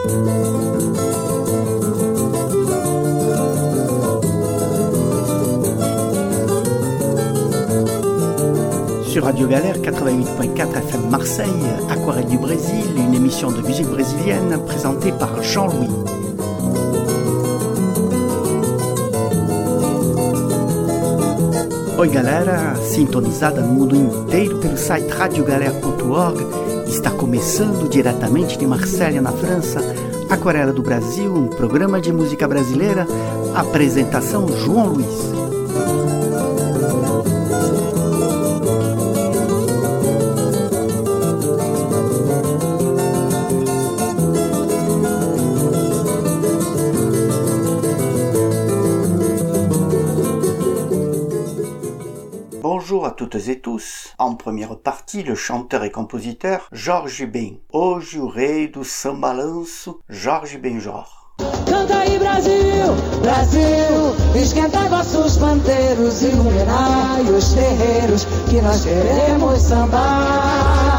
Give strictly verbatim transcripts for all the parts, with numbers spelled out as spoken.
Sur Radio Galère quatre-vingt-huit point quatre F M Marseille, Aquarelle du Brésil, une émission de musique brésilienne présentée par Jean-Louis. Oi galera, sintonizada no mundo inteiro pelo site radio galera ponto org, está começando diretamente de Marselha, na França, Aquarela do Brasil, um programa de música brasileira, apresentação João Luiz. Bonjour à toutes et tous. En première partie, le chanteur et compositeur Jorge Ben. Hoje o rei do sambalanço, Jorge Benjor. Canta aí Brasil, Brasil, esquenta vossos pandeiros, iluminai os terreiros, que nós queremos sambar.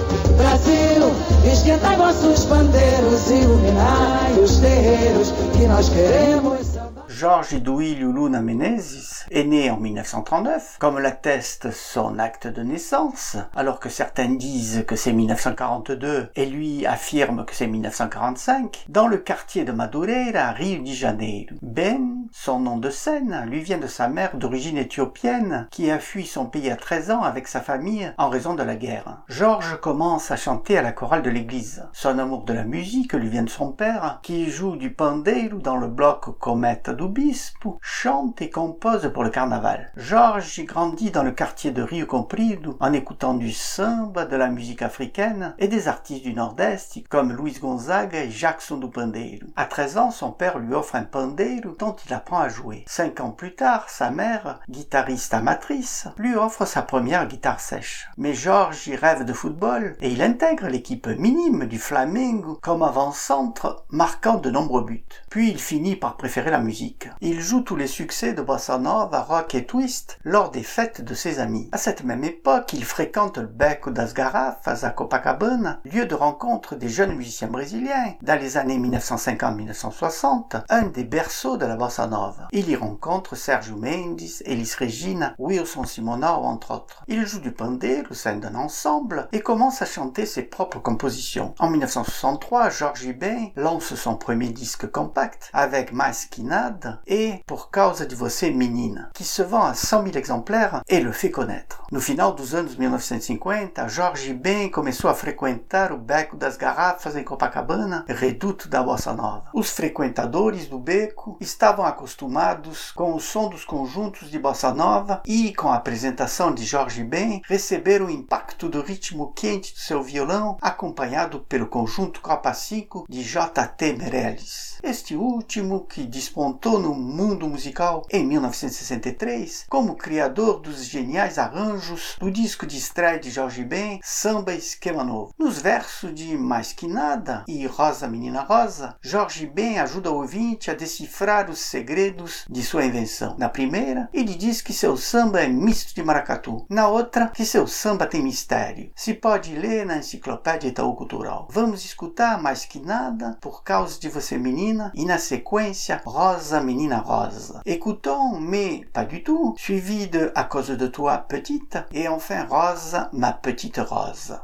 Brasil, esquenta vossos pandeiros, iluminai os terreiros, que nós queremos sambar. Jorge Duílio Luna Menezes est né en dix-neuf cent trente-neuf, comme l'atteste son acte de naissance, alors que certains disent que c'est dix-neuf cent quarante-deux et lui affirme que c'est dix-neuf cent quarante-cinq, dans le quartier de Madureira, Rio de Janeiro. Ben, son nom de scène, lui vient de sa mère d'origine éthiopienne qui a fui son pays à treize ans avec sa famille en raison de la guerre. Georges commence à chanter à la chorale de l'église. Son amour de la musique lui vient de son père qui joue du pandeiro dans le bloc Comète do Bispo, chante et compose pour le carnaval. Georges grandit dans le quartier de Rio Comprido en écoutant du samba, de la musique africaine et des artistes du Nord-Est comme Luiz Gonzaga et Jackson do Pandeiro. À treize ans, son père lui offre un pandeiro dont il apprend à jouer. Cinq ans plus tard, sa mère, guitariste amatrice, lui offre sa première guitare sèche. Mais Georges y rêve de football et il intègre l'équipe minime du Flamengo comme avant-centre, marquant de nombreux buts. Puis il finit par préférer la musique. Il joue tous les succès de bossa nova, rock et twist lors des fêtes de ses amis. À cette même époque, il fréquente le Beco das Garrafas à Copacabana, lieu de rencontre des jeunes musiciens brésiliens. Dans les années dix-neuf cent cinquante à dix-neuf cent soixante, un des berceaux de la bossa nova. Il y rencontre Sérgio Mendes, Elis Regina, Wilson Simonal, entre autres. Il joue du pandeiro au sein d'un ensemble et commence à chanter ses propres compositions. En dix-neuf cent soixante-trois, Jorge Ben lance son premier disque compact avec Mais Que Nada et Por Causa de Você Menina, qui se vend à cent mille exemplaires et le fait connaître. No final dos anos mil novecentos e cinquenta, Jorge Ben começou a frequentar o Beco das Garrafas em Copacabana, reduto da bossa nova. Os frequentadores do beco estavam acostumados com o som dos conjuntos de bossa nova e, com a apresentação de Jorge Ben, receberam o impacto do ritmo quente do seu violão, acompanhado pelo conjunto Copa cinco de J T Meirelles. Este último, que despontou no mundo musical em mil novecentos e sessenta e três, como criador dos geniais arranjos do disco de estreia de Jorge Ben, Samba Esquema Novo. Nos versos de Mais Que Nada e Rosa Menina Rosa, Jorge Ben ajuda o ouvinte a decifrar os segredos de sua invenção. Na primeira, ele diz que seu samba é misto de maracatu. Na outra, que seu samba tem mistério. Se pode ler na enciclopédia Itaú Cultural. Vamos escutar Mais Que Nada, Por Causa de Você Menina, e na sequência, Rosa Menina Rosa. Écoutons, mais pas du tout, suivi de À cause de toi petite, et enfin Rosa, ma petite Rose.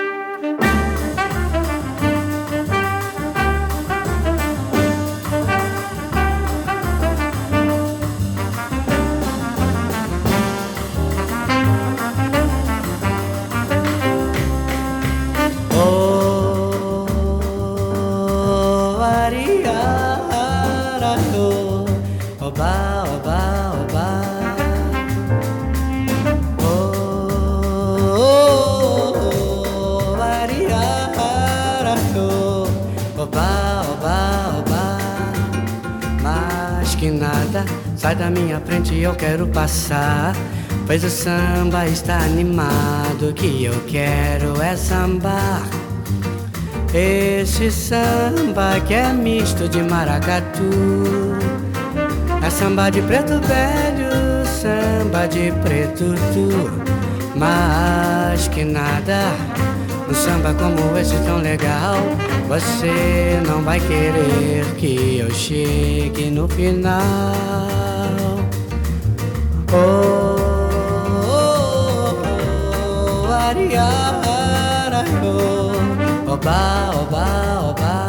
Sai da minha frente, eu quero passar, pois o samba está animado, o que eu quero é sambar. Esse samba que é misto de maracatu, é samba de preto velho, samba de preto tu. Mas que nada, Um samba como esse tão legal, você não vai querer que eu chegue no final. Oh, oh, oh, oh, ariara, oh, oba, oba, oba.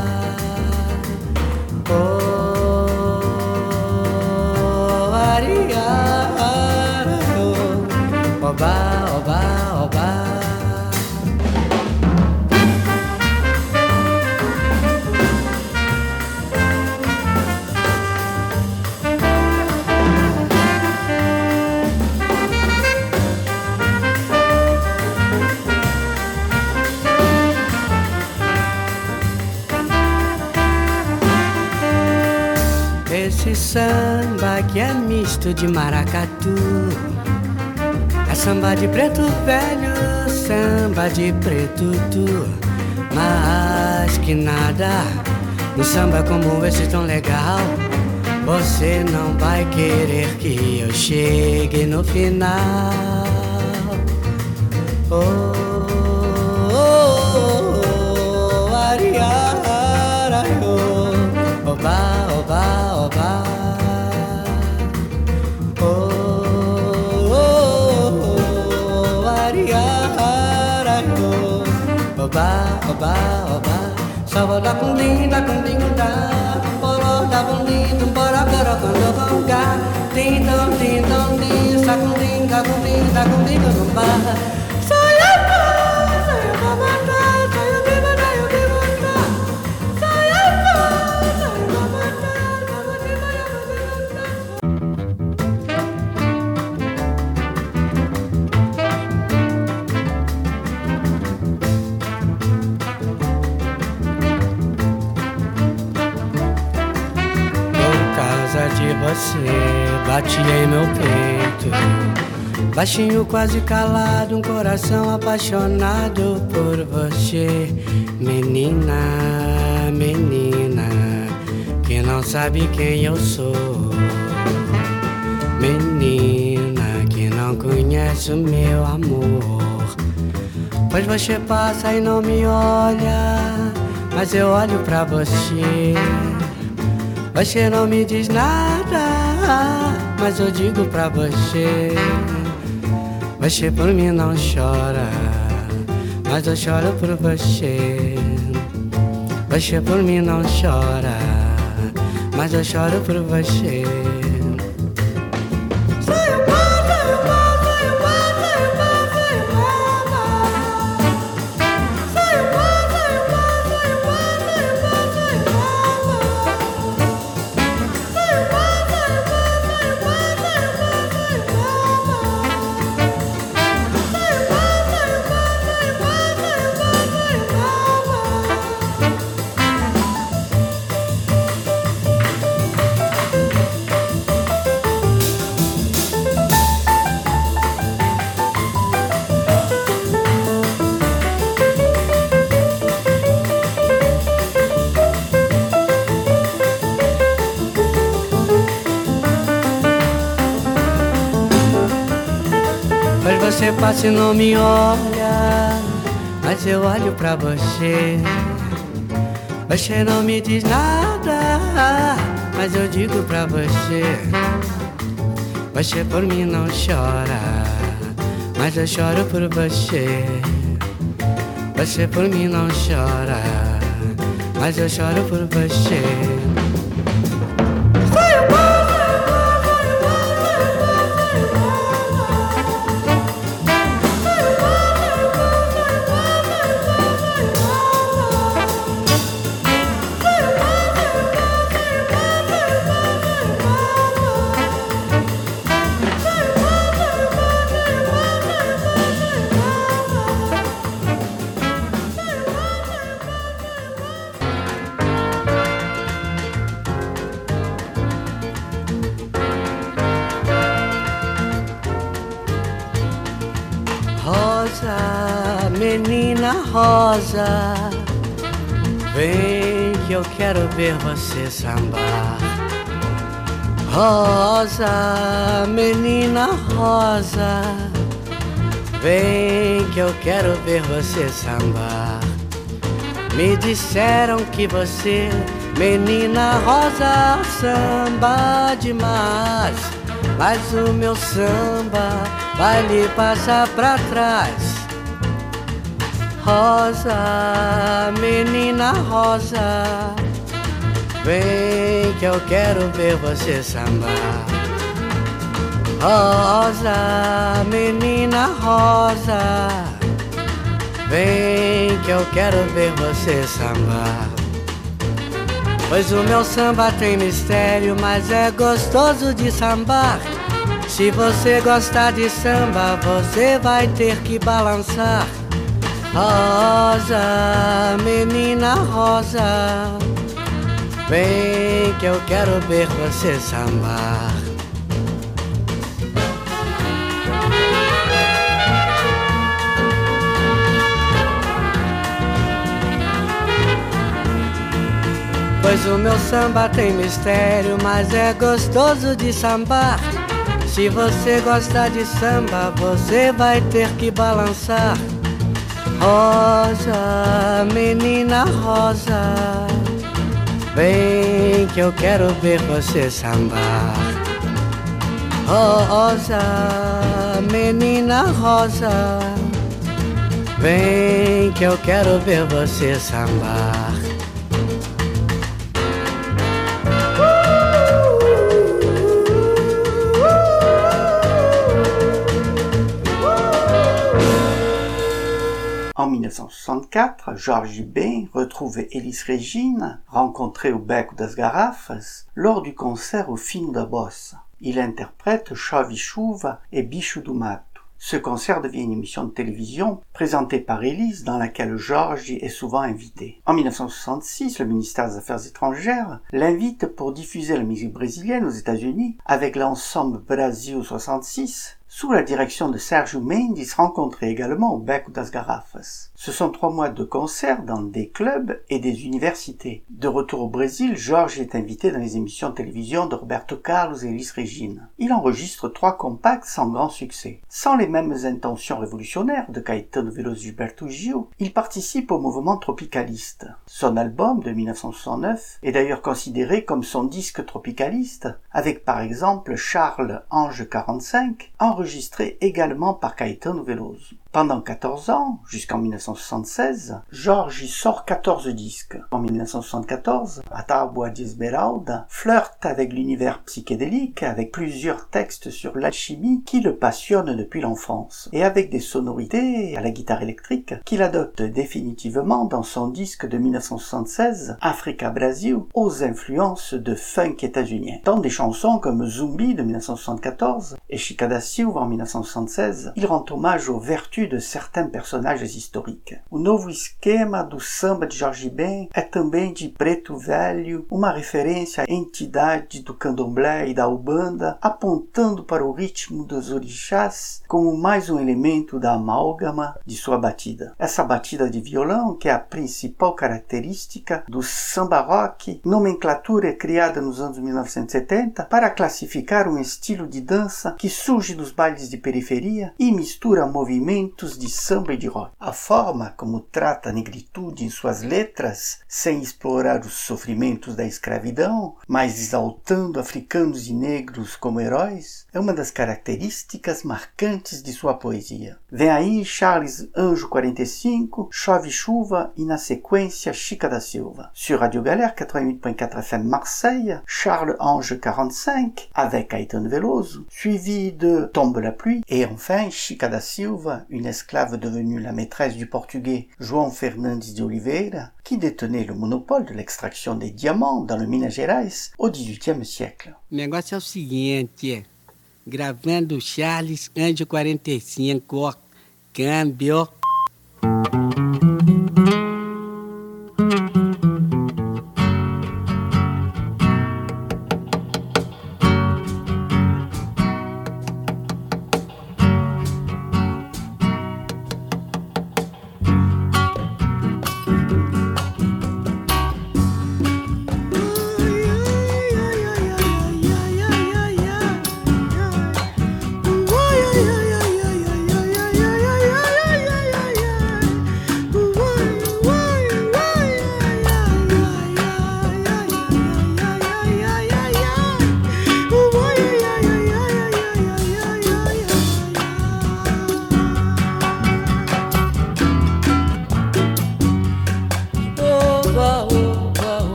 Oh, ariara, oh, oba, oba, oba. Esse samba que é misto de maracatu, é samba de preto velho, samba de preto tu. Mas que nada, um samba como esse tão legal, você não vai querer que eu chegue no final. Oh, oh, oh, oh, ariara, oh, oba, oba, oba. Oh, oh, oh, ariara, oh, oba, oba, oba. Só da cundim, da cundim, da poró, da cundim, do poró, poró, quando conga. Tim, tom, tim, tom, tim, sa cundim, da cundim, da cundim, do comba. Você bate em meu peito, baixinho, quase calado, um coração apaixonado por você. Menina, menina, que não sabe quem eu sou. Menina, que não conhece o meu amor. Pois você passa e não me olha, mas eu olho pra você. Você não me diz nada, mas eu digo pra você. Você por mim não chora, mas eu choro por você. Você por mim não chora, mas eu choro por você. Você passa e não me olha, mas eu olho pra você. Você não me diz nada, mas eu digo pra você. Você por mim não chora, mas eu choro por você. Você por mim não chora, mas eu choro por você. Rosa, menina rosa, vem que eu quero ver você sambar. Rosa, menina rosa, Vem que eu quero ver você sambar. Me disseram que você, menina rosa, samba demais. Mas o meu samba vai lhe passar pra trás. Rosa, menina rosa, vem que eu quero ver você sambar. Rosa, menina rosa, vem que eu quero ver você sambar. Pois o meu samba tem mistério, mas é gostoso de sambar. Se você gostar de samba, você vai ter que balançar. Rosa, menina rosa, vem que eu quero ver você sambar. Pois o meu samba tem mistério, mas é gostoso de sambar. Se você gostar de samba, você vai ter que balançar. Rosa, menina rosa, vem que eu quero ver você sambar. Rosa, menina rosa, vem que eu quero ver você sambar. En mille neuf cent soixante-quatre, Jorge Ben retrouve Elis Regina, rencontrée au Beco das Garrafas, lors du concert au Fino da Bossa. Il interprète Chove Chuva et Bicho do Mato. Ce concert devient une émission de télévision présentée par Elis dans laquelle Jorge est souvent invité. En mille neuf cent soixante-six, le ministère des Affaires étrangères l'invite pour diffuser la musique brésilienne aux États-Unis avec l'ensemble Brasil soixante-six, sous la direction de Sérgio Mendes, rencontré également au Beco das Garrafas. Ce sont trois mois de concerts dans des clubs et des universités. De retour au Brésil, Jorge est invité dans les émissions de télévision de Roberto Carlos et Elis Regina. Il enregistre trois compacts sans grand succès. Sans les mêmes intentions révolutionnaires de Caetano Veloso e Gilberto Gil, il participe au mouvement tropicaliste. Son album de mille neuf cent soixante-neuf est d'ailleurs considéré comme son disque tropicaliste, avec par exemple Charles Ange quarante-cinq, enregistré également par Caetano Veloso. Pendant quatorze ans, jusqu'en mille neuf cent soixante-seize, Jorge y sort quatorze disques. En mille neuf cent soixante-quatorze, A Tábua de Esmeralda flirte avec l'univers psychédélique, avec plusieurs textes sur l'alchimie qui le passionnent depuis l'enfance, et avec des sonorités à la guitare électrique qu'il adopte définitivement dans son disque de mille neuf cent soixante-seize, Africa Brasil, aux influences de funk états-unien. Dans des chansons comme Zumbi de mille neuf cent soixante-quatorze et Chica da Silva en mille neuf cent soixante-seize, il rend hommage aux vertus de certains personagens historiques. O novo esquema do samba de Jorge Ben é também de preto velho, uma referência à entidade do candomblé e da ubanda, apontando para o ritmo dos orixás como mais um elemento da amálgama de sua batida. Essa batida de violão, que é a principal característica do samba rock, nomenclatura criada nos anos mil novecentos e setenta para classificar um estilo de dança que surge dos bailes de periferia e mistura movimentos de samba e de rock. A forma como trata a negritude em suas letras, sem explorar os sofrimentos da escravidão, mas exaltando africanos e negros como heróis, é uma das características marcantes de sua poesia. Vem aí Charles Anjo quarante e cinco, Chove Chuva e na sequência Chica da Silva. Sur Radio Galère quatre-vingt-huit point quatre F M Marseille, Charles Ange quarante-cinq avec Caetano Veloso, suivi de Tombe la pluie et enfin Chica da Silva, une esclave devenue la maîtresse du portugais João Fernandes de Oliveira, qui détenait le monopole de l'extraction des diamants dans le Minas Gerais au dix-huitième siècle. O negócio é o seguinte, gravando Charles Anjo quarenta e cinco, câmbio. Yeah, yeah, yeah, yeah, yeah.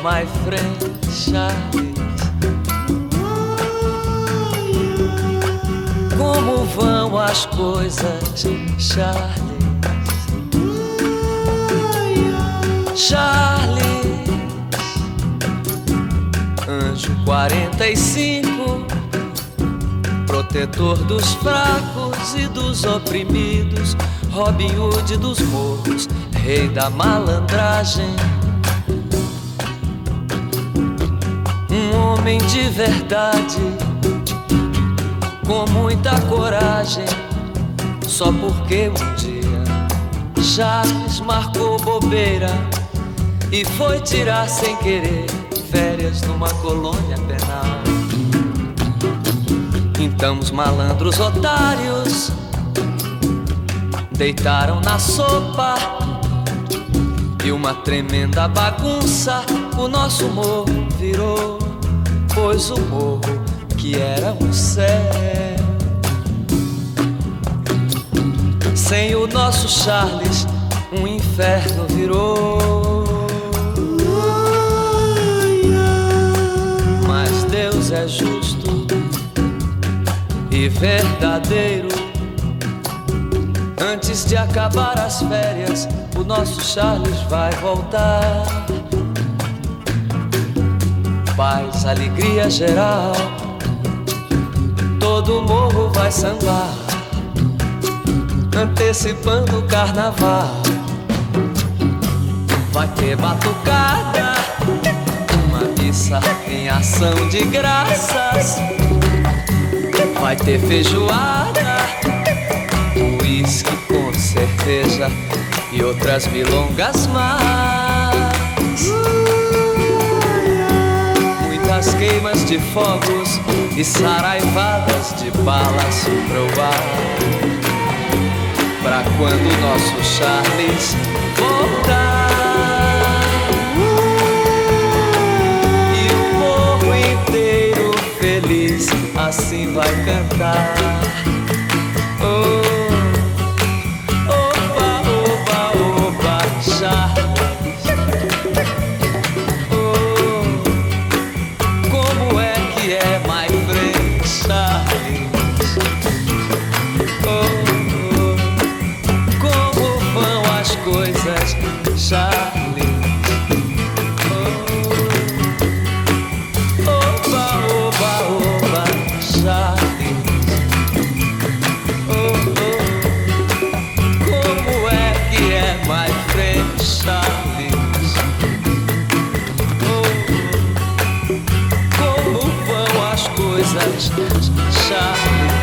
my friend Charles? Como vão as coisas, Charles? Charles, anjo quarenta e cinco, protetor dos fracos e dos oprimidos, Robin Hood dos morros, rei da malandragem. Um homem de verdade, com muita coragem, só porque um dia Charles marcou bobeira e foi tirar sem querer férias numa colônia penal. Então os malandros otários deitaram na sopa e uma tremenda bagunça o nosso morro virou, pois o morro que era um céu sem o nosso Charles um inferno virou. Mas Deus é justo e verdadeiro. Antes de acabar as férias, o nosso Charles vai voltar. Paz, alegria geral, todo morro vai sambar, antecipando o carnaval. Vai ter batucada, uma missa em ação de graças. Vai ter feijoada, uísque com cerveja e outras milongas mais. Muitas queimas de fogos e saraivadas de balas provar, pra quando o nosso Charles voltar. E o morro inteiro feliz assim vai cantar. Oh, oba, oba, oba, Charles. Oh, como é que é, my friend Charles? Oh, coisas, Charles. Oh, oba, oba, oba, Charles. Oh, oh, como é que é, my friend Charles? Oh, como vão as coisas, Charles?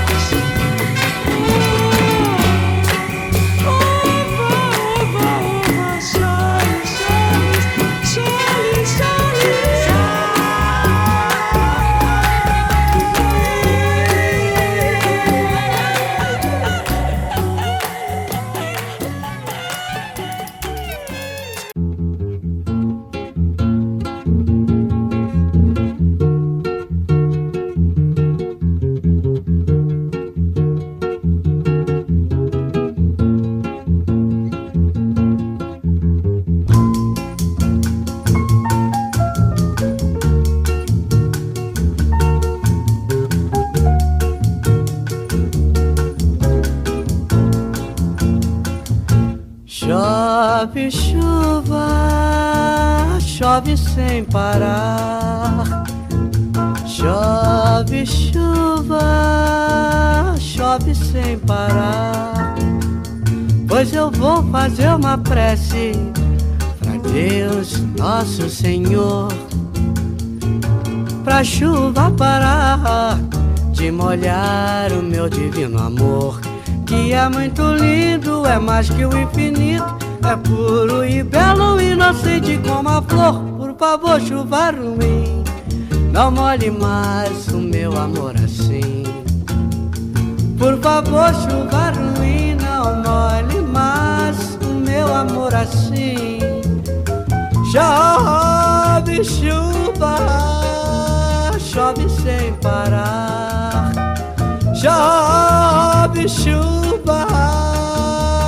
Chove chuva, chove sem parar. Chove chuva, chove sem parar. Pois eu vou fazer uma prece pra Deus nosso Senhor, pra chuva parar de molhar o meu divino amor, que é muito lindo, é mais que o infinito, é puro e belo, inocente como a flor. Por favor, chuva ruim, não molhe mais o meu amor assim. Por favor, chuva ruim, não molhe mais o meu amor assim. Chove chuva, chove sem parar. Chove chuva,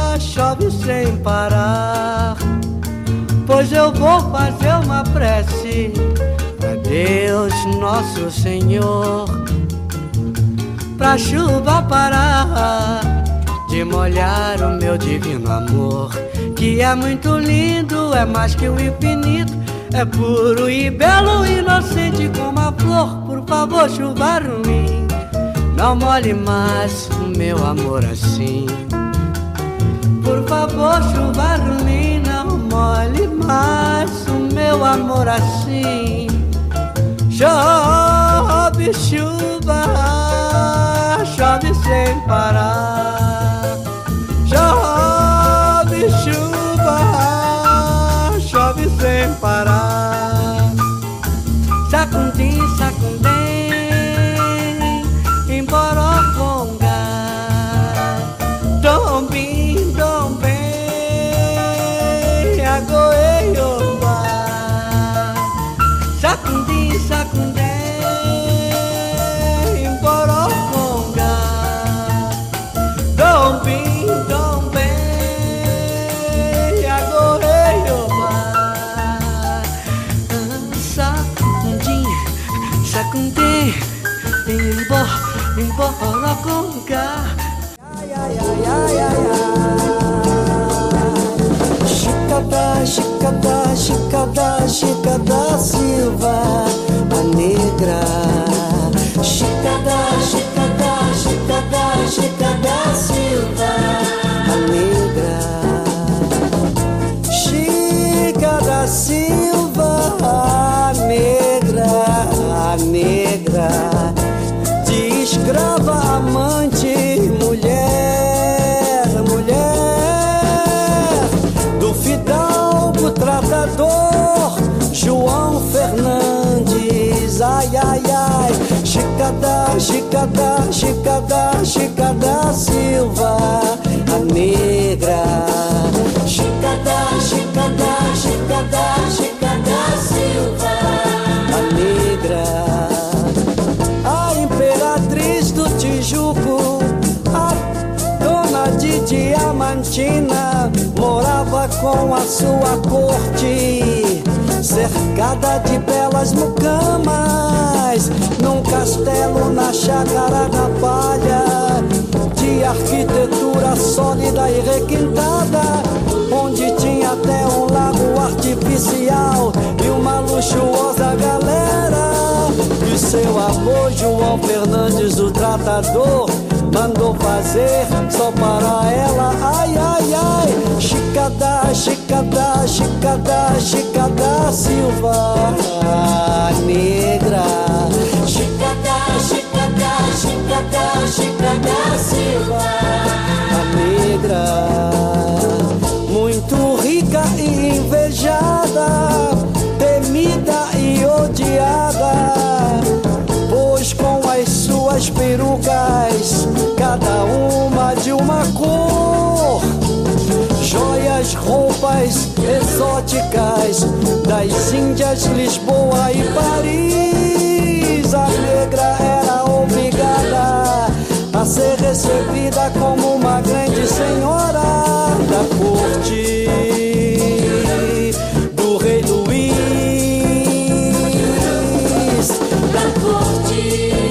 chove sem parar. Pois eu vou fazer uma prece prece pra Deus Nosso Senhor, pra chuva parar de molhar o meu divino amor, que é muito lindo, é mais que o infinito, é puro e belo, inocente como a flor. Por favor, chuva ruim, não molhe mais o meu amor assim. Por favor, chuva ruim, não molhe mais o meu amor assim. Chove chuva, chove sem parar. Chove chuva, chove sem parar. Sacundim, sacundim, emboroconga. Dombim, dombim, agoeiomba. Sacundim, sacundim, emboroconga. Dombim, dombim, agoeiomba. Sacundim, sacundim, embor, emboroconga. Chicada, Chicada, Chicada, Chicada Silva, a negra. Chicada, Chicada, Chicada, Chicada Silva, a negra. Chicada Silva, a negra, a negra. De escrava, amante, mulher, mulher. Do fidalgo tratador, João Fernandes. Ai, ai, ai. Chicada, Chicada, Chicada, Chicada Silva, a negra. Chicada, Chicada, Chicada, Chicada Silva, a negra. A imperatriz do Tijuco, a dona de Diamantina, morava com a sua corte, cercada de belas mucamas, num castelo na chácara da Palha, de arquitetura sólida e requintada, onde tinha até um lago artificial e uma luxuosa galera. E seu avô João Fernandes, o tratador, mandou fazer só para ela. Ai, ai, ai. Chicada, Chicada, Chicada, Chicada Silva, a negra. Chicada, Chicada, Chicada, Chicada Silva, a negra. Muito rica e invejada, temida e odiada, pois com as suas perucas, cada uma de uma cor, joias, roupas exóticas das Índias, Lisboa e Paris, a negra era obrigada a ser recebida como uma grande senhora da corte do rei Luís, da corte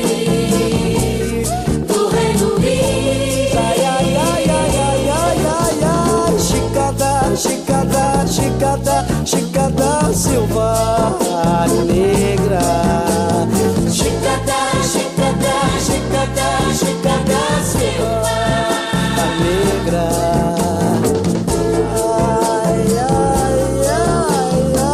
do rei Luís. Ai, ai, ai, ai, ai, ai, ai, ai. Chicada, Chicada, Chicada, Chicada Silva, a negra. Chicada, Chicada, Chicada, Chicada Silva, a negra. Ai, ai, ai, ai,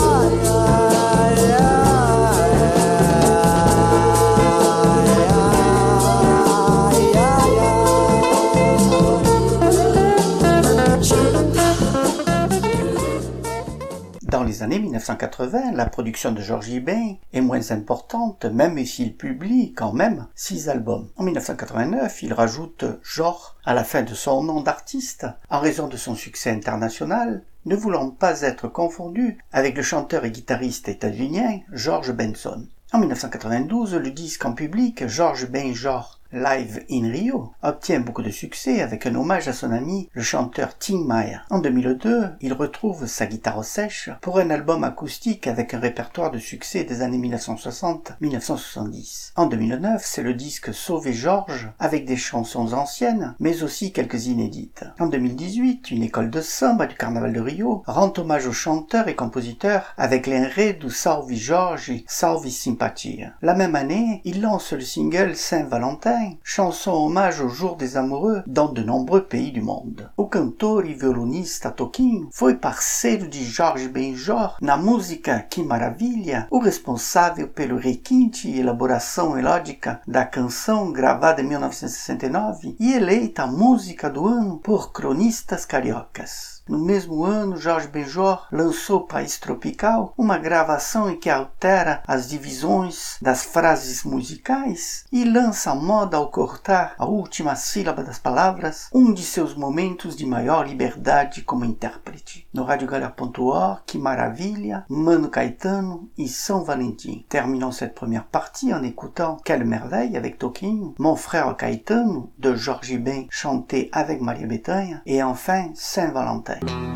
Dans les années mille neuf cent quatre-vingts, la production de Georges Ben est moins importante, même s'il publie quand même six albums. En mille neuf cent quatre-vingt-neuf, il rajoute Georges à la fin de son nom d'artiste, en raison de son succès international, ne voulant pas être confondu avec le chanteur et guitariste états-unien George Benson. En mille neuf cent quatre-vingt-douze, le disque en public Georges Ben Georges Live in Rio, obtient beaucoup de succès avec un hommage à son ami, le chanteur Tim Maia. En deux mille deux, il retrouve sa guitare sèche pour un album acoustique avec un répertoire de succès des années mille neuf cent soixante à mille neuf cent soixante-dix. En deux mille neuf, c'est le disque Sauver Georges, avec des chansons anciennes, mais aussi quelques inédites. En deux mille dix-huit, une école de samba du Carnaval de Rio rend hommage au chanteur et compositeur avec l'Enredo Salve Jorge, Salve Simpatia. La même année, il lance le single Saint-Valentin, chanson hommage au jour des amoureux dans de nombreux pays du monde. O cantor e violonista Toquinho foi parceiro de Jorge Benjor na música Que Maravilha, o responsável pelo requinte e elaboração melódica da canção gravada em mil novecentos e sessenta e nove e eleita a música do ano por cronistas cariocas. No mesmo ano, Jorge Benjor lançou País Tropical, uma gravação em que altera as divisões das frases musicais e lança a moda ao cortar a última sílaba das palavras, um de seus momentos de maior liberdade como intérprete. No radio galère ponto org, Que Maravilha, Mano Caetano e São Valentim. Terminons cette première partie en écoutant Quelle Merveille avec Toquinho, Mon Frère Caetano de Jorge Ben chanté avec Maria Bethânia et enfin Saint-Valentin.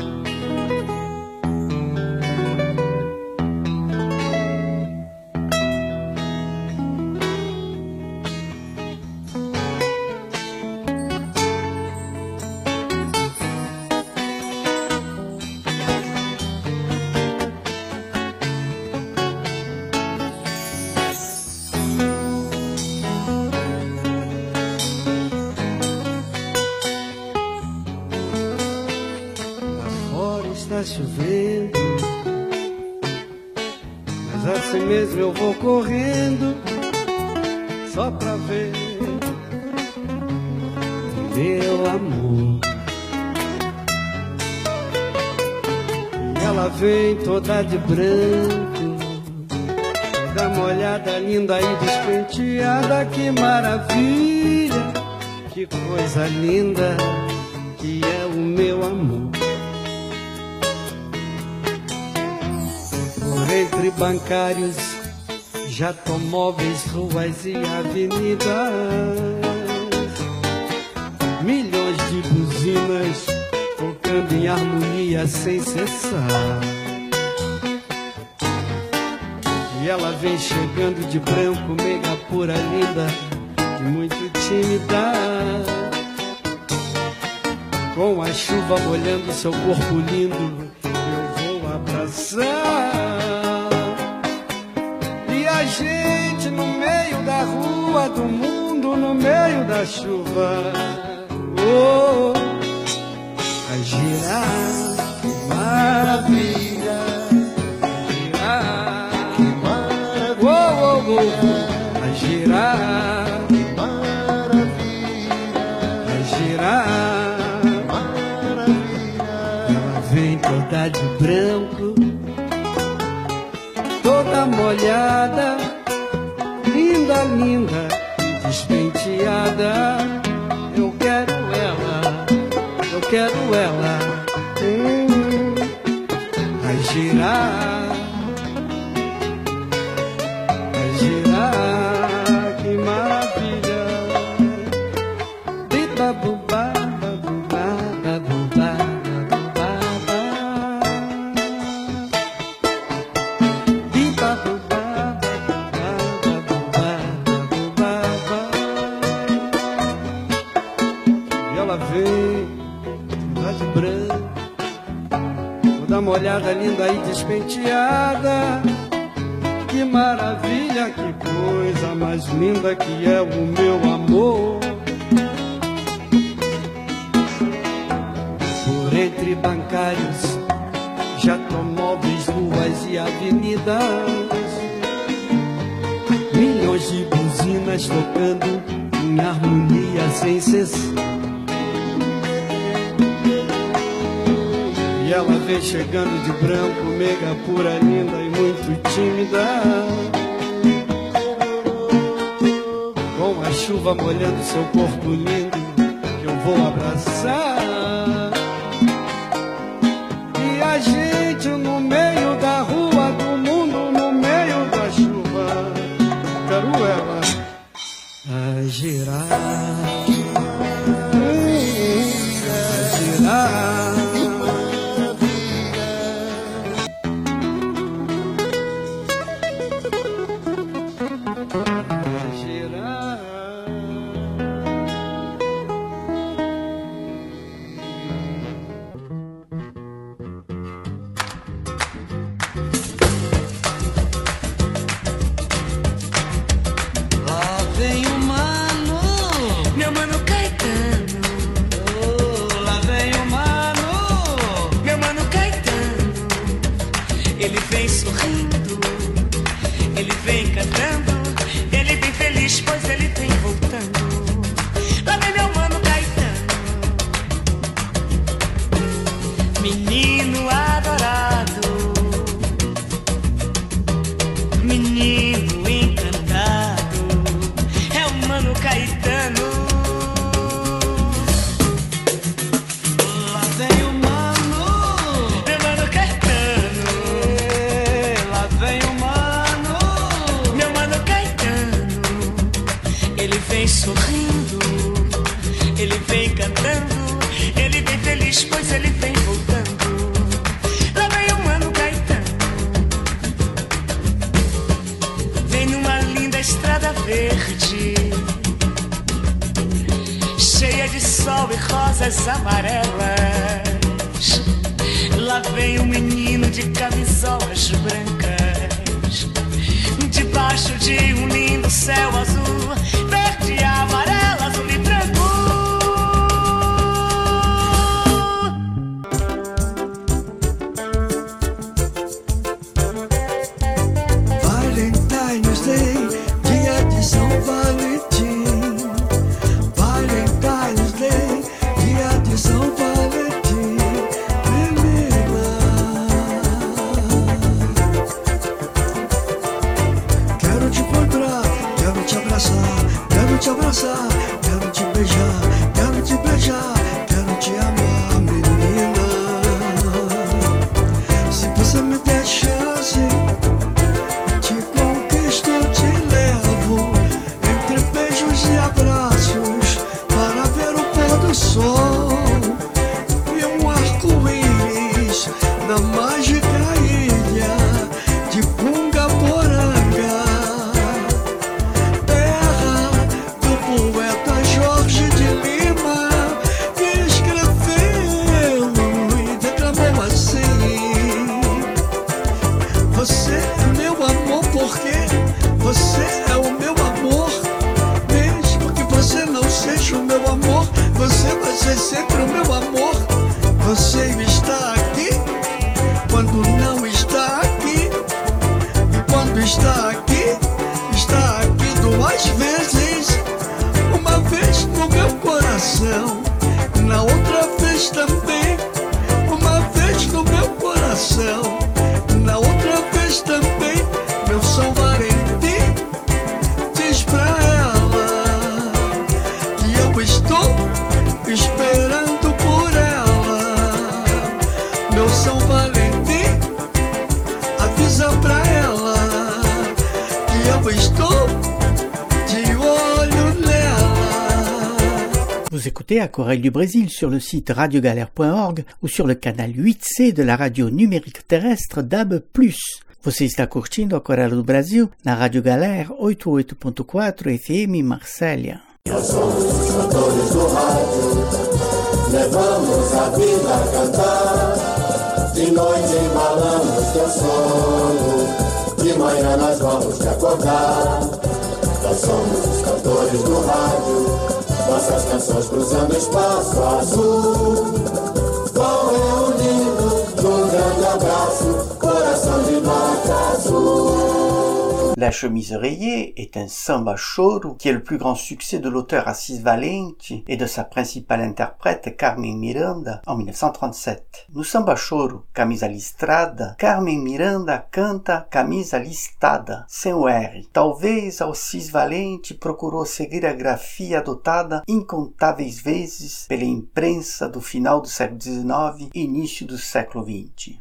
Chovendo, mas assim mesmo eu vou correndo só pra ver meu amor. E ela vem toda de branco, toda molhada, linda e despenteada. Que maravilha, que coisa linda que é o meu amor. Entre bancários, jatomóveis, ruas e avenidas, milhões de buzinas tocando em harmonia sem cessar. E ela vem chegando de branco, meiga pura, linda e muito tímida, com a chuva molhando seu corpo lindo. Eu vou abraçar. A gente no meio da rua do mundo, no meio da chuva, oh, a girar, que maravilha, a girar, que maravilha, oh, oh, oh, a girar, que maravilha, a girar, que maravilha. Ela vem toda de branco, toda molhada, linda, linda e despenteada. Eu quero ela, eu quero ela, hum, a girar, a girar, que maravilha. Biba bubá, babubá, babubá. Molhada, linda e despenteada. Que maravilha, que coisa mais linda que é o meu amor. Por entre bancários, jatomóveis, ruas e avenidas, milhões de buzinas tocando em harmonia sem cessar. E ela vem chegando de branco, meiga pura, linda e muito tímida, com a chuva molhando seu corpo lindo, que eu vou abraçar. E a gente no meio da rua do mundo, no meio da chuva, quero ela a girar. menino adorado, menino encantado, é o Mano Caetano. Lá vem o Mano, é Mano Caetano. Lá vem o Mano, meu Mano Caetano. Ele vem sorrindo, ele vem cantando, ele vem feliz, pois ele vem voltando. Lá vem o Mano Caetano, vem numa linda estrada verde, cheia de sol e rosas amarelas. Lá vem um menino de camisolas brancas, debaixo de um lindo céu azul, verde e amarelo, azul e branco. Valentine's Day, dia de São Valentim. Valentine's Day, dia de São Valentim. Menina, quero te encontrar, quero te abraçar, quero te abraçar, quero te beijar, quero te beijar, quero te amar, menina. Se você me der chance, te conquisto, te levo entre beijos e abraços para ver o pôr do sol e um arco-íris na mágica ilha de Pungaporanga, terra do poeta Jorge de Lima, que escreveu e declamou assim: você é meu amor porque você é o meu amor. Mesmo que você não seja o meu amor, você vai ser sempre o meu amor. Você está aqui quando não está aqui, e quando está aqui, está aqui duas vezes. Uma vez no meu coração, na outra vez também. Uma vez no meu coração, na outra vez também. Meu São Valentim, diz pra ela que eu estou esperando por ela. Meu São Valentim, avisa pra ela que eu estou de olho nela. Vous écoutez Aquarelle du Brésil sur le site radio galère point org ou sur le canal huit C de la radio numérique terrestre D A B plus. Você está curtindo Aquarelle do Brasil na Rádio Galère oitenta e oito ponto quatro F M Marsella. Nós somos os cantores do rádio, levamos a vida a cantar. De noite embalamos teu sono, de manhã nós vamos te acordar. Nós somos os cantores do rádio, nossas canções cruzando espaço azul. Qual é o lindo de um grande abraço, coração de nota azul. La chemise rayée est un samba choro qui est le plus grand succès de l'auteur Assis Valente et de sa principale interprète Carmen Miranda en mille neuf cent trente-sept. No samba choro, Camisa Listrada, Carmen Miranda canta Camisa Listada, sem o R. Talvez Assis Valente procurou seguir a grafia adotada incontáveis vezes pela imprensa do final do século dezenove e início do século vinte.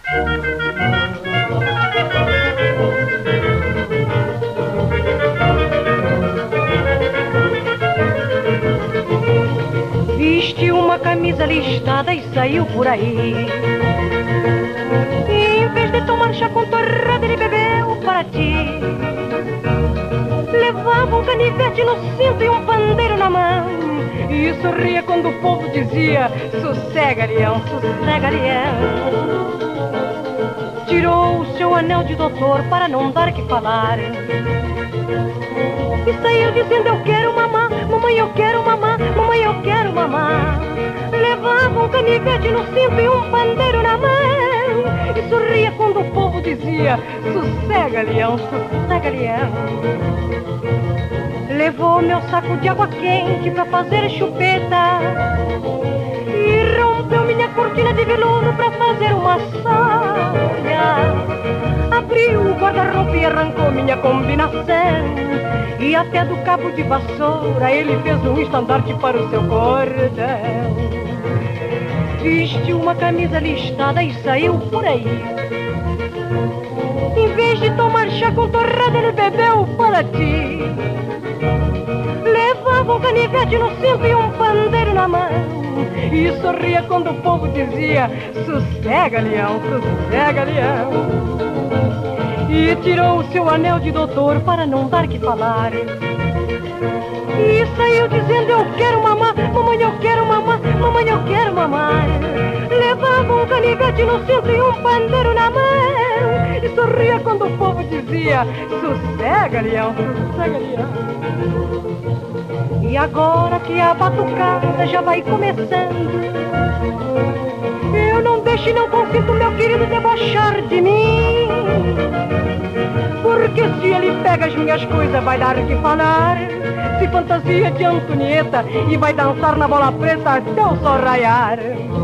Vestiu uma camisa listada e saiu por aí. E em vez de tomar chá com torrada, ele bebeu para ti. Levava um canivete no cinto e um pandeiro na mão, e sorria quando o povo dizia: sossega, leão, sossega, leão. Tirou o seu anel de doutor para não dar que falar, e saiu dizendo: eu quero mamar, mamãe, eu quero mamar, mamãe, eu quero mamar. Levava um canivete no cinto e um pandeiro na mão, e sorria quando o povo dizia: sossega, leão, sossega, leão. Levou meu saco de água quente pra fazer chupeta, e rompeu minha cortina de veludo pra fazer uma saia. Abriu o guarda-roupa e arrancou minha combinação. E até do cabo de vassoura ele fez um estandarte para o seu cordão. Vestiu uma camisa listada e saiu por aí. Em vez de tomar chá com torrada, ele bebeu para ti. Levava um canivete no cinto e um pandeiro na mão. E sorria quando o povo dizia: sossega, leão, sossega, leão. E tirou o seu anel de doutor para não dar que falar. E saiu dizendo: eu quero mamar, mamãe, eu quero mamar, mamãe, eu quero mamar. Levava um canivete no cinto e um pandeiro na mão. E sorria quando o povo dizia: sossega, leão, sossega, leão. E agora que a batucada já vai começando, eu não deixo e não consinto meu querido debochar de mim. Porque se ele pega as minhas coisas vai dar o que falar. Se fantasia de Antonieta e vai dançar na bola preta até o sol raiar.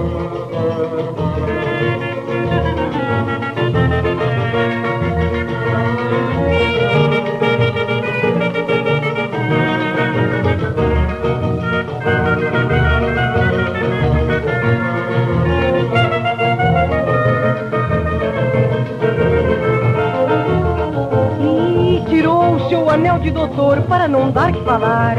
O anel de doutor para não dar que falar.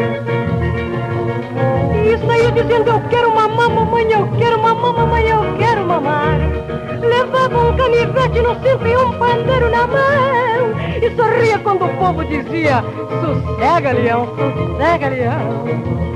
E saiu dizendo: eu quero mamar, mamãe, eu quero mamar, mamãe, eu quero mamar. Levava um canivete no cinto e um pandeiro na mão. E sorria quando o povo dizia: sossega, leão, sossega, leão.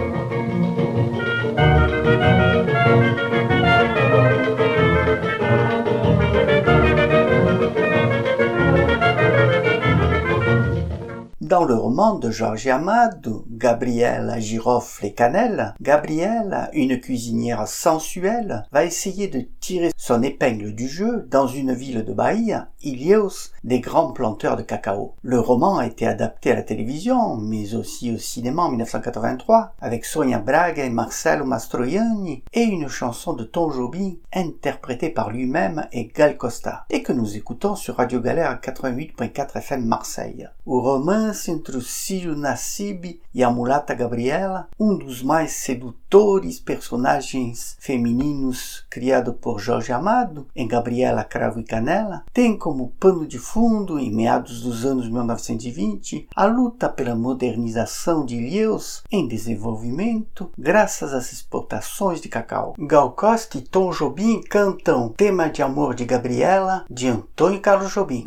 Dans le roman de Jorge Amado, Gabrielle à girofle et cannelle, Gabrielle, une cuisinière sensuelle, va essayer de tirer son épingle du jeu dans une ville de Bahia, Ilhéus, des grands planteurs de cacao. Le roman a été adapté à la télévision, mais aussi au cinéma en dix-neuf cent quatre-vingt-trois, avec Sonia Braga et Marcelo Mastroianni, et une chanson de Tom Jobim, interprétée par lui-même et Gal Costa, et que nous écoutons sur Radio Galère quatre-vingt-huit point quatre F M Marseille. O romance entre o Círio Nassib e a mulata Gabriela, um dos mais sedutores personagens femininos criado por Jorge Amado, em Gabriela Cravo e Canela, tem como pano de fundo, em meados dos anos mil novecentos e vinte, a luta pela modernização de Ilhéus em desenvolvimento graças às exportações de cacau. Gal Costa e Tom Jobim cantam Tema de Amor de Gabriela, de Antônio Carlos Jobim.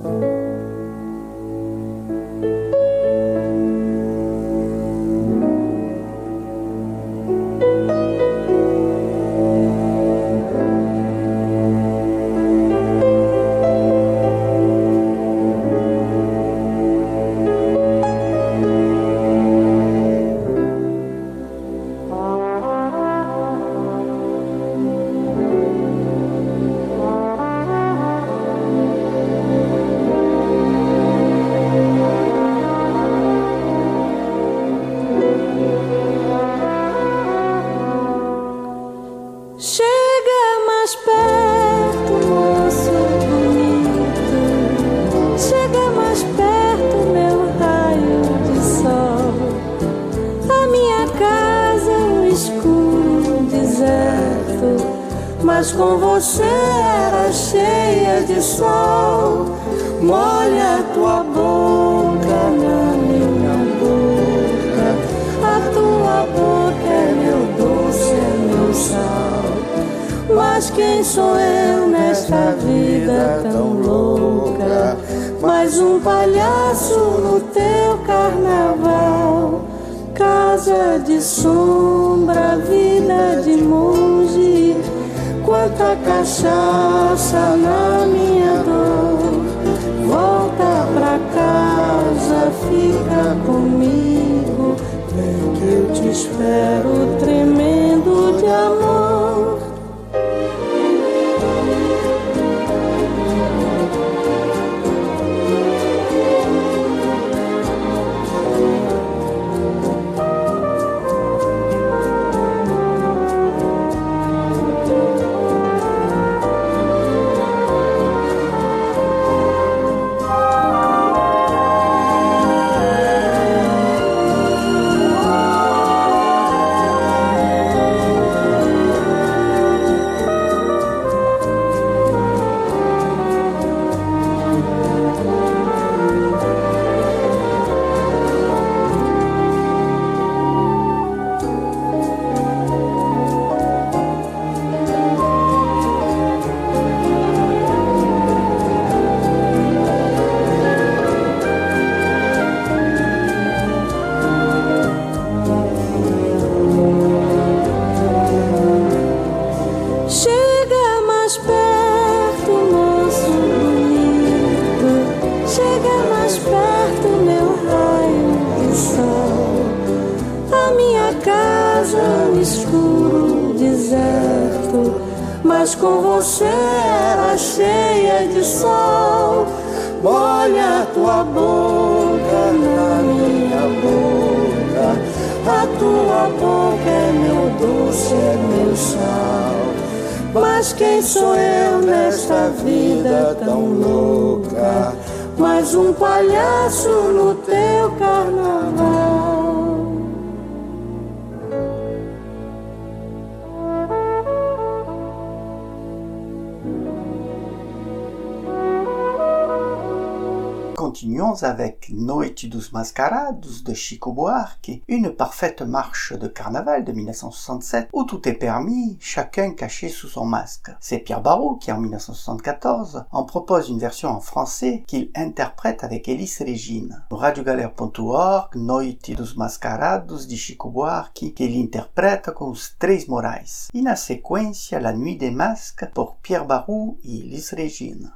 Mas com você era cheia de sol. Molha tua boca na minha boca. A tua boca é meu doce, é meu sal. Mas quem sou eu nesta vida tão louca? Mais um palhaço no teu carnaval. Casa de sombra, vida de monge. Quanta cachaça na minha dor. Volta pra casa, fica comigo. Vem que eu te espero tremendo de amor. mas com você era cheia de sol. Molha tua boca na minha boca, a tua boca é meu doce, é meu sal. Mas quem sou eu nesta vida tão louca? Mais um palhaço no teu carnaval. Continuons avec Noite dos Mascarados de Chico Buarque, une parfaite marche de carnaval de mille neuf cent soixante-sept où tout est permis, chacun caché sous son masque. C'est Pierre Barrault qui en mille neuf cent soixante-quatorze en propose une version en français qu'il interprète avec Elis Regina. radiogalère ponto org, Noite dos Mascarados de Chico Buarque, que ele interpreta com os Três Morais. E na sequência, La Nuit des Masques por Pierre Barrault e Elis Regina.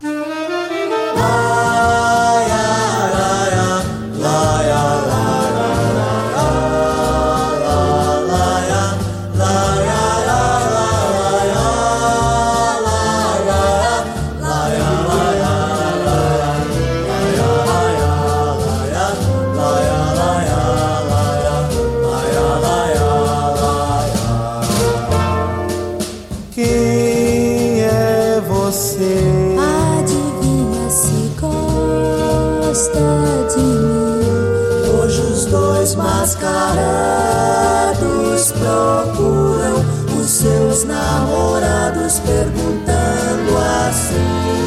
Quem é você? Adivinha se gosta de mim. Hoje os dois mascarados procuram os seus namorados, perguntando assim: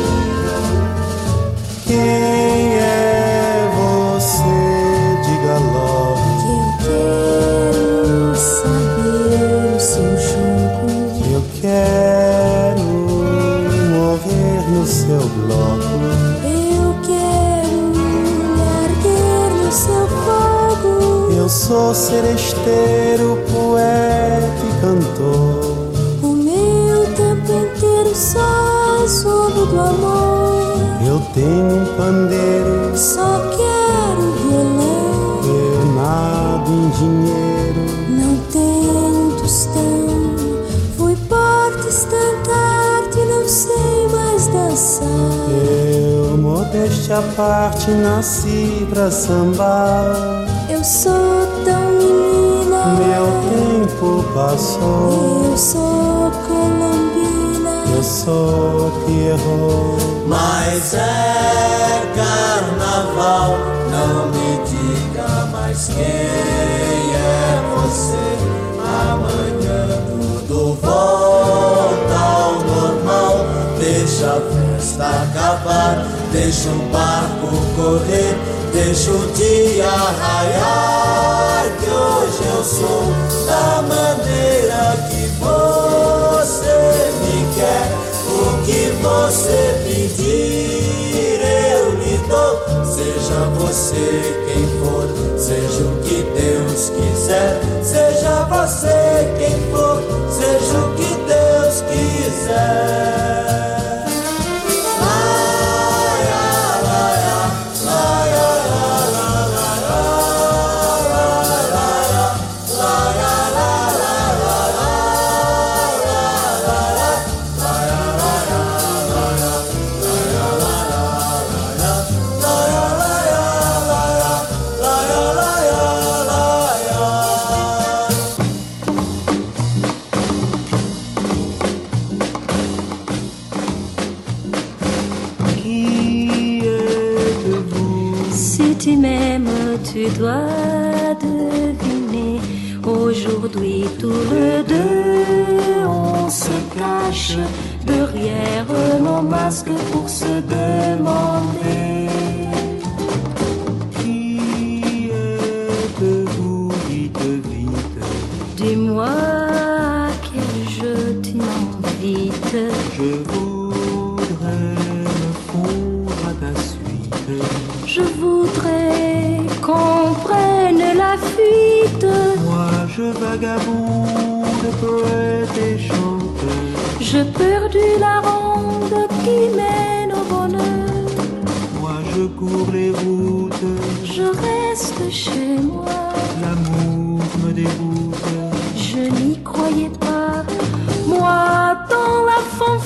quem é você? Diga logo que eu quero saber o seu jogo, que eu quero morrer no seu bloco. Eu quero arder no seu fogo. Eu sou seresteiro, poeta e cantor. O meu tempo inteiro só soube do amor. Eu tenho um pandeiro, só quero violão. Eu nado em dinheiro, não tenho tostão. Fui portes tanta arte, não sei mais dançar. Eu, modéstia à parte, nasci pra sambar. Eu sou tão menina, meu tempo passou. Eu sou colombina, eu sou Pierrot. Mas é carnaval, não me diga mais quem é você. Amanhã tudo volta ao normal. Deixa a festa acabar, deixa o barco correr, deixa o dia raiar. Que hoje eu sou da maneira que você me quer. O que você pedir eu lhe dou. Seja você quem for, seja o que Deus quiser. Seja você quem for, seja o que Deus quiser. Tu m'aimes, tu dois deviner. Aujourd'hui, tous les deux, on se cache derrière nos masques pour se demander qui êtes-vous, vite, vite. Dis-moi à quel jeu tu m'invites. Je voudrais me fondre à ta suite. Je voudrais qu'on prenne la fuite. Moi je vagabonde, poète et chanteur. Je perdu la ronde qui mène au bonheur. Moi je cours les routes, je reste chez moi. L'amour me déroute, je n'y croyais pas. Moi dans la fond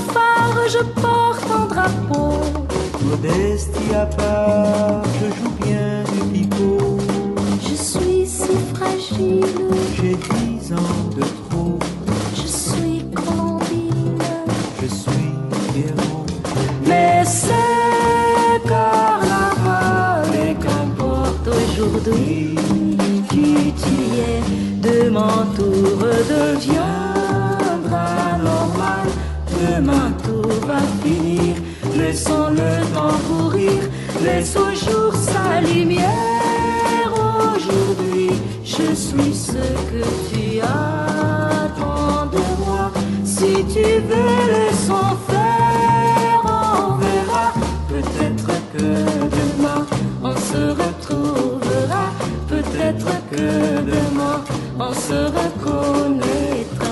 je porte un drapeau. Modestie à part, je joue bien du picot. Je suis si fragile, j'ai dix ans de trop. je suis colombine, Je suis héros. mais c'est carnaval et qu'importe aujourd'hui qui tu es de mon tour deviendra normal. Demain tout va finir, laissons le temps courir, laisse au jour sa lumière. Aujourd'hui, je suis ce que tu attends de moi. Si tu veux, laissons faire, on verra. Peut-être que demain, on se retrouvera. Peut-être que demain, on se reconnaîtra.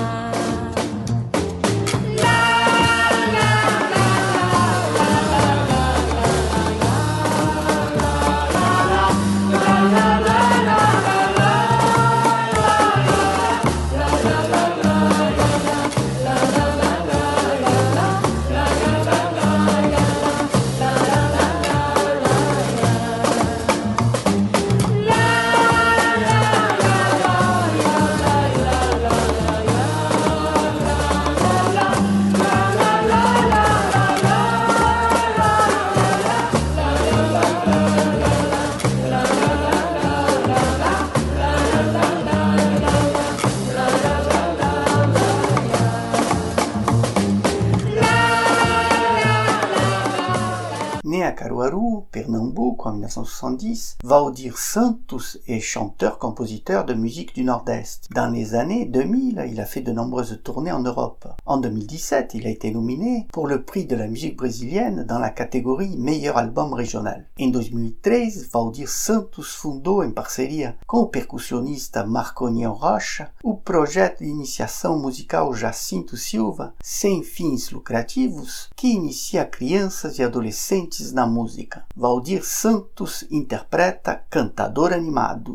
Né à Caruaru, Pernambuco, en dix-neuf cent soixante-dix, Valdir Santos est chanteur-compositeur de musique du Nord-Est. Dans les années deux mille, il a fait de nombreuses tournées en Europe. En deux mille dix-sept, il a été nominé pour le prix de la musique brésilienne dans la catégorie Meilleur Album Regional. Em dois mil e treze, Valdir Santos fundou, em parceria com o percussionista Marconiel Rocha, o projeto de iniciação musical Jacinto Silva, sem fins lucrativos, que inicia crianças e adolescentes na música. Valdir Santos interpreta Cantador Animado.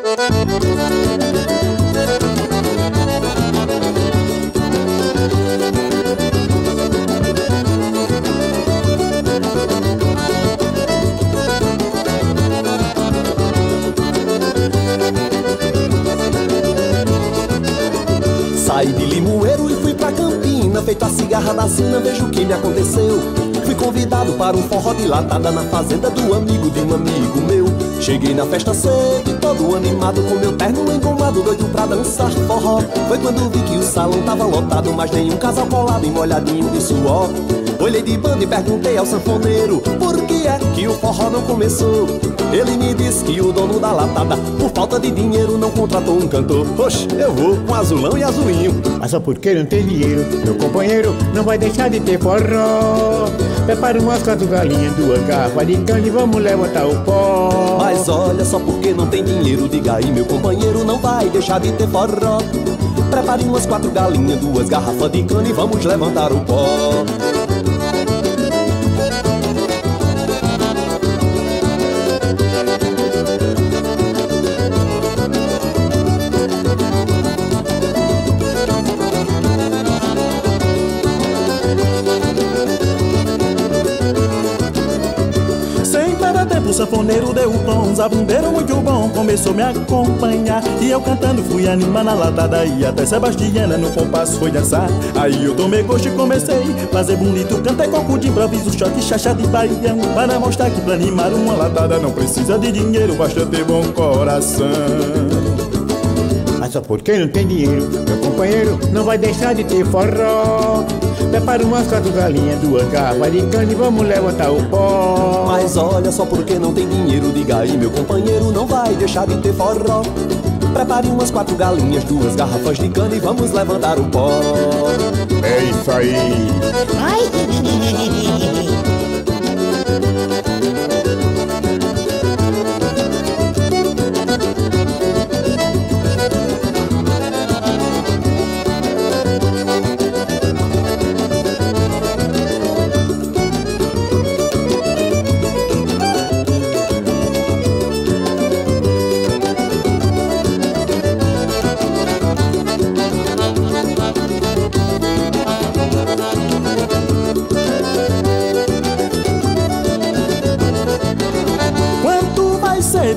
Saí de Limoeiro e fui pra Campina, feito a cigarra da sina, vejo o que me aconteceu. Fui convidado para um forró de latada na fazenda do amigo de um amigo meu. Cheguei na festa cedo, todo animado, com meu terno engomado, doido pra dançar forró. Foi quando vi que o salão tava lotado, mas nenhum casal colado e molhadinho de suor. Olhei de banda e perguntei ao sanfoneiro por que é que o forró não começou. Ele me disse que o dono da latada, por falta de dinheiro, não contratou um cantor. Oxe, eu vou com azulão e azulinho. Mas só porque não tem dinheiro, meu companheiro não vai deixar de ter forró. Prepara umas quatro galinhas, duas garrafas de cana e vamos levantar o pó. Mas olha, só porque não tem dinheiro, diga aí, meu companheiro não vai deixar de ter forró. Prepare umas quatro galinhas, duas garrafas de cana e vamos levantar o pó. O sanfoneiro deu o tom, zabumbeiro muito bom, começou a me acompanhar. E eu cantando fui animar na latada, e até Sebastiana no compasso foi dançar. Aí eu tomei gosto e comecei fazer bonito, cantei coco de improviso, choque, chacha de baião, para mostrar que pra animar uma latada não precisa de dinheiro, basta ter bom coração. Mas só porque não tem dinheiro, meu companheiro não vai deixar de ter forró. Prepara umas quatro galinhas, duas garrafas de cana e vamos levantar o pó. Mas olha, só porque não tem dinheiro, diga aí, meu companheiro não vai deixar de ter forró. Prepare umas quatro galinhas, duas garrafas de cana e vamos levantar o pó. É isso aí. Ai.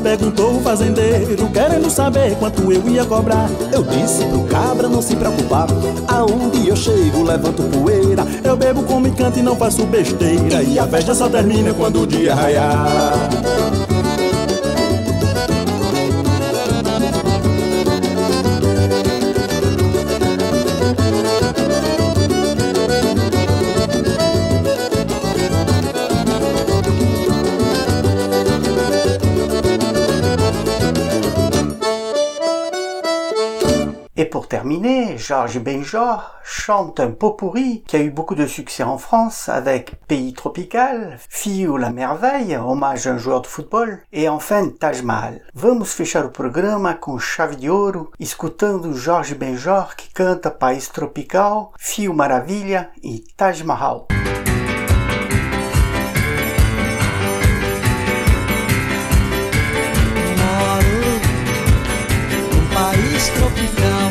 perguntou o fazendeiro, querendo saber quanto eu ia cobrar. Eu disse pro cabra não se preocupar, aonde eu chego levanto poeira. Eu bebo, como e canto e não faço besteira, e a festa só termina quando o dia raiar. Et pour terminer, Georges Benjor chante un pot-pourri qui a eu beaucoup de succès en France avec Pays Tropical, Fio La Merveille, hommage à un joueur de football, e enfin Taj Mahal. Vamos fechar o programa com chave de ouro, escutando Georges Benjor que canta País Tropical, Fio Maravilha e Taj Mahal. País tropical,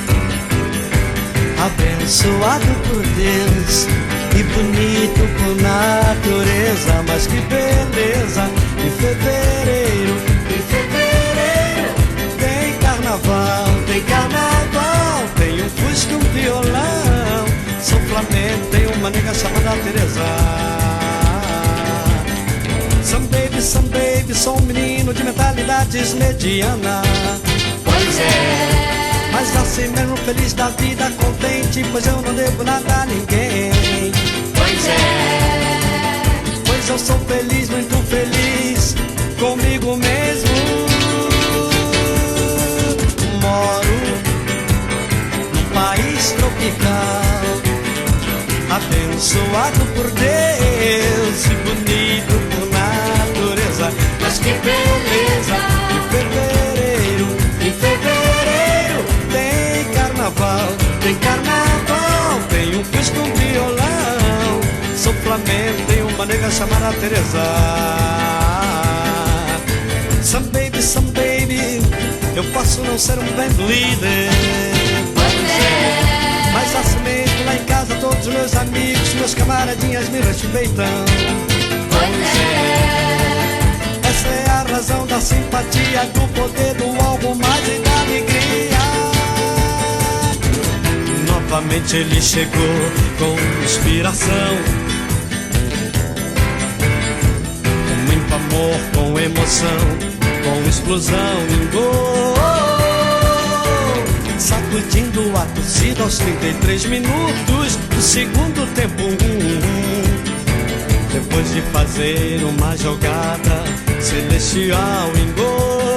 abençoado por Deus e bonito por natureza. Mas que beleza! Em fevereiro, em fevereiro tem carnaval, tem carnaval, tem um fusca, um violão. Sou flamengo, tem uma nega chamada Teresa. Some baby, some baby, sou um menino de mentalidades mediana. Pois é, mas assim mesmo feliz da vida, contente, pois eu não devo nada a ninguém. Pois é, pois eu sou feliz, muito feliz comigo mesmo. Moro num país tropical, abençoado por Deus e bonito por natureza. Mas que beleza! Em fevereiro, em fevereiro tem carnaval, tem carnaval, tem um fusca, um violão. Sou flamengo, tem uma nega chamada Teresa. Some baby, some baby, eu posso não ser um band leader. Pois é, mas assim mesmo lá em casa todos os meus amigos, meus camaradinhas me respeitam. Pois é, essa é a razão da simpatia, do poder do algo mais e da alegria. Novamente ele chegou com inspiração, com muito amor, com emoção, com explosão em gol, sacudindo a torcida aos trinta e três minutos do segundo tempo. Depois de fazer uma jogada celestial em gol,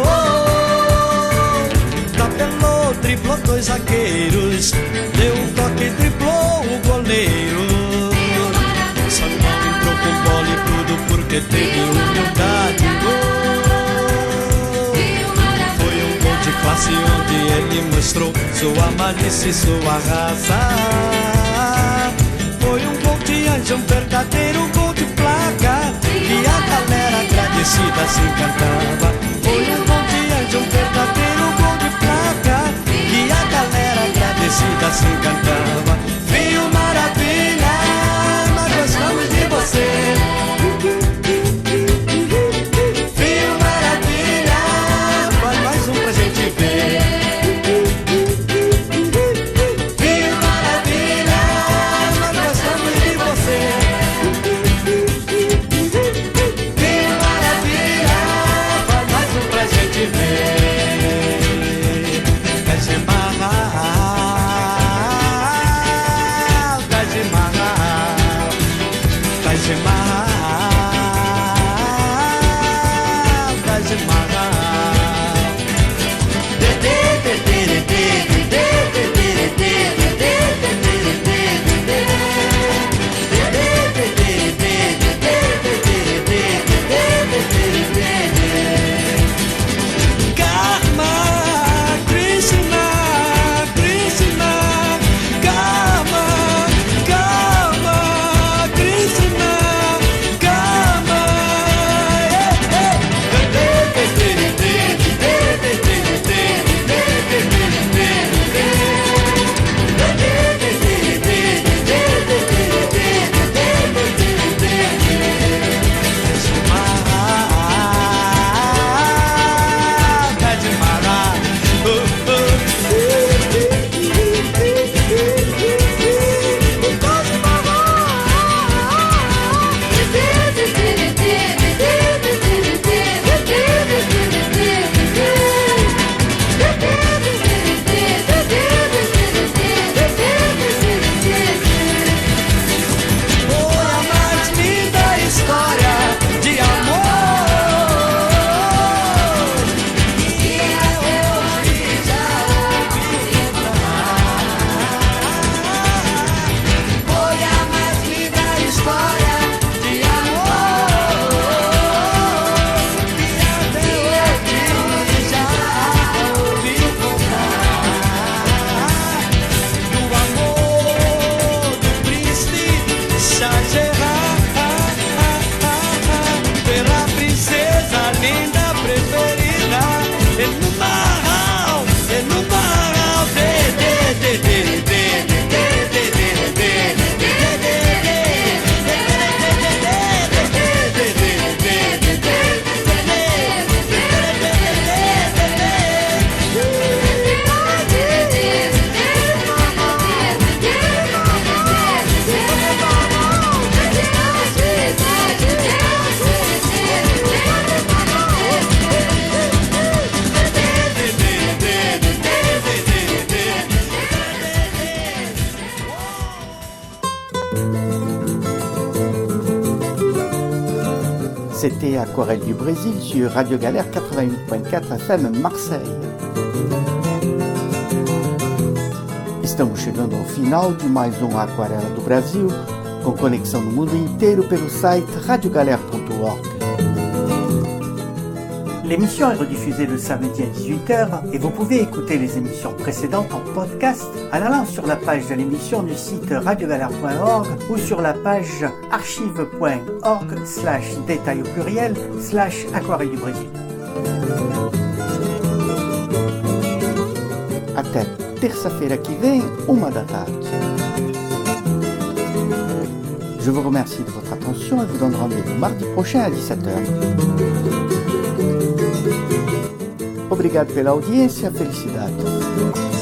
tabelou, driblou dois zagueiros, deu um toque e driblou o goleiro. Só não entrou com bola e tudo porque teve humildade em gol. Foi um gol de classe onde ele mostrou sua malícia e sua raça. Foi um gol de anjo, um verdadeiro gol de placa, que a galera agradecida se encantava. Foi um gol de anjo, um verdadeiro gol de placa, que a galera agradecida se encantava. Fio Maravilha, nós gostamos de você. Fio Maravilha, faz mais um pra gente ver. C'était Aquarelle du Brésil sur Radio Galère quatre-vingt-huit point quatre F M Marseille. Estamos chegando ao final de mais um Aquarela do Brasil, com conexão no mundo inteiro pelo site radio galère point org. L'émission est rediffusée le samedi à dix-huit heures et vous pouvez écouter les émissions précédentes en podcast en allant sur la page de l'émission du site radio galère point org ou sur la page archive point org slash détail au pluriel slash Aquarelle du Brésil. Até terça-feira que vem, uma da tarde. Je vous remercie de votre attention et vous donne rendez-vous mardi prochain à dix-sept heures. Obrigado pela audiência, felicidades.